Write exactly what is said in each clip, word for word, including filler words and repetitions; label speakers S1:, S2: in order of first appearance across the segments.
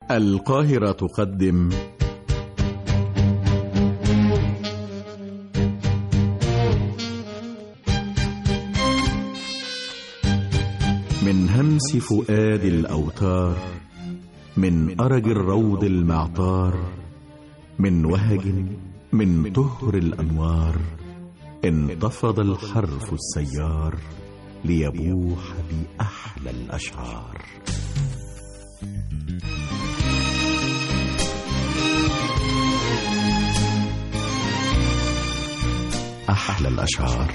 S1: القاهرة تقدم من همس فؤاد الأوتار، من أرج الروض المعطار، من وهج من طهر الأنوار، انتفض الحرف السيار ليبوح بأحلى الأشعار. أحلى الأشعار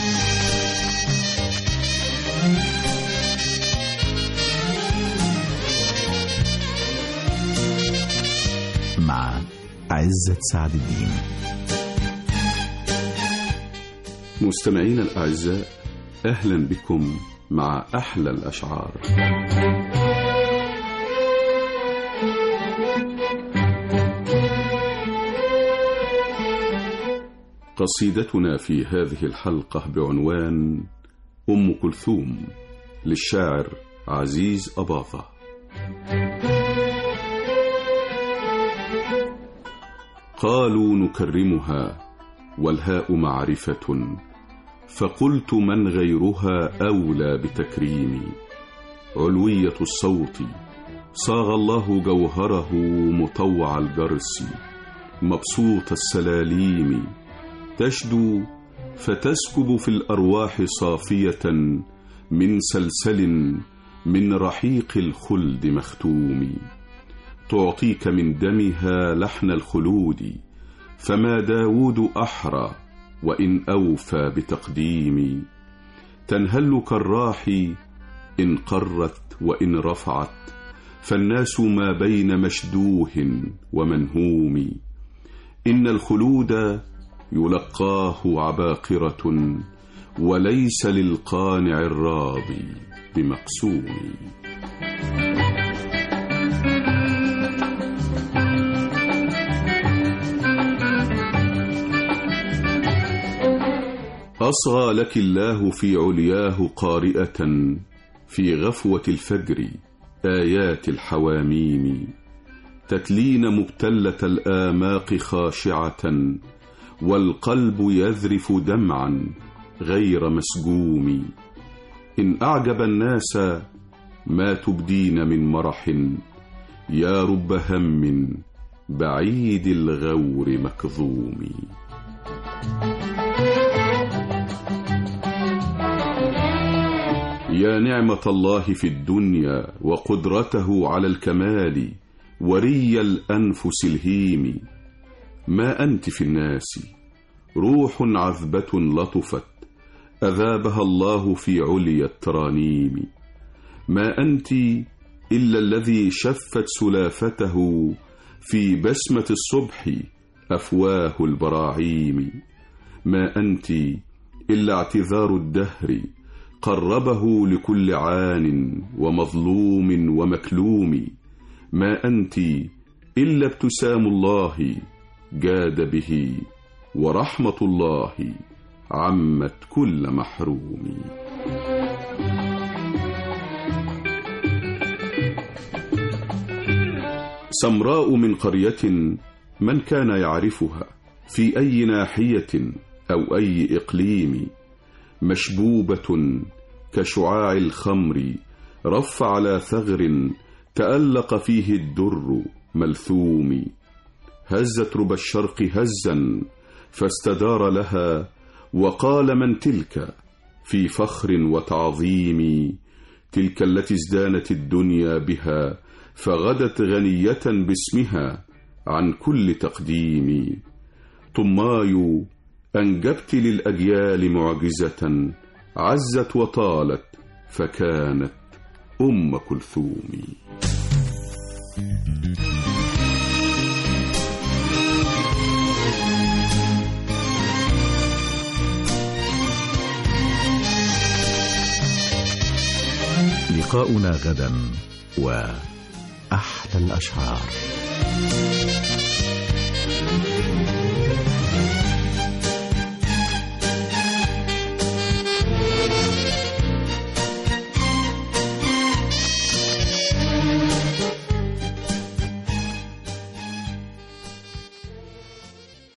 S1: مع عزت سعد الدين.
S2: مستمعينا الأعزاء، أهلا بكم مع أحلى الأشعار. قصيدتنا في هذه الحلقة بعنوان أم كلثوم للشاعر عزيز أباظة. قالوا نكرمها والهاء معرفة، فقلت من غيرها أولى بتكريمي. علوية الصوت صاغ الله جوهره مطوع الجرس، مبسوط السلاليم، تشدو فتسكب في الأرواح صافية من سلسل من رحيق الخلد مختوم. تعطيك من دمها لحن الخلود، فما داود أحرى وإن أوفى بتقديم. تنهل كالراح إن قرت وإن رفعت، فالناس ما بين مشدوه ومنهوم. إن الخلود يلقاه عباقرة، وليس للقانع الراضي بمقسوم. أصغى لك الله في علياه قارئة، في غفوة الفجر آيات الحواميم. تتلين مبتلة الآماق خاشعة، والقلب يذرف دمعا غير مسجوم. إن أعجب الناس ما تبدين من مرح، يا رب هم بعيد الغور مكظوم. يا نعمة الله في الدنيا وقدرته على الكمال، وري الأنفس الهيم. ما أنت في الناس روح عذبة لطفت، أذابها الله في عليا الترانيم. ما أنت إلا الذي شفت سلافته في بسمة الصبح أفواه البراعيم. ما أنت إلا اعتذار الدهر قربه لكل عان ومظلوم ومكلوم. ما أنت إلا ابتسام الله جاد به، ورحمة الله عمت كل محروم. سمراء من قرية من كان يعرفها، في أي ناحية أو أي إقليم. مشبوبة كشعاع الخمر رف على ثغر، تألق فيه الدر ملثوم. هزت ربى الشرق هزا فاستدار لها، وقال من تلك في فخر وتعظيم. تلك التي ازدانت الدنيا بها، فغدت غنية باسمها عن كل تقديم. طماي أنجبت للأجيال معجزة، عزت وطالت فكانت أم كلثوم.
S1: لقاؤنا غدا وأحلى الأشعار.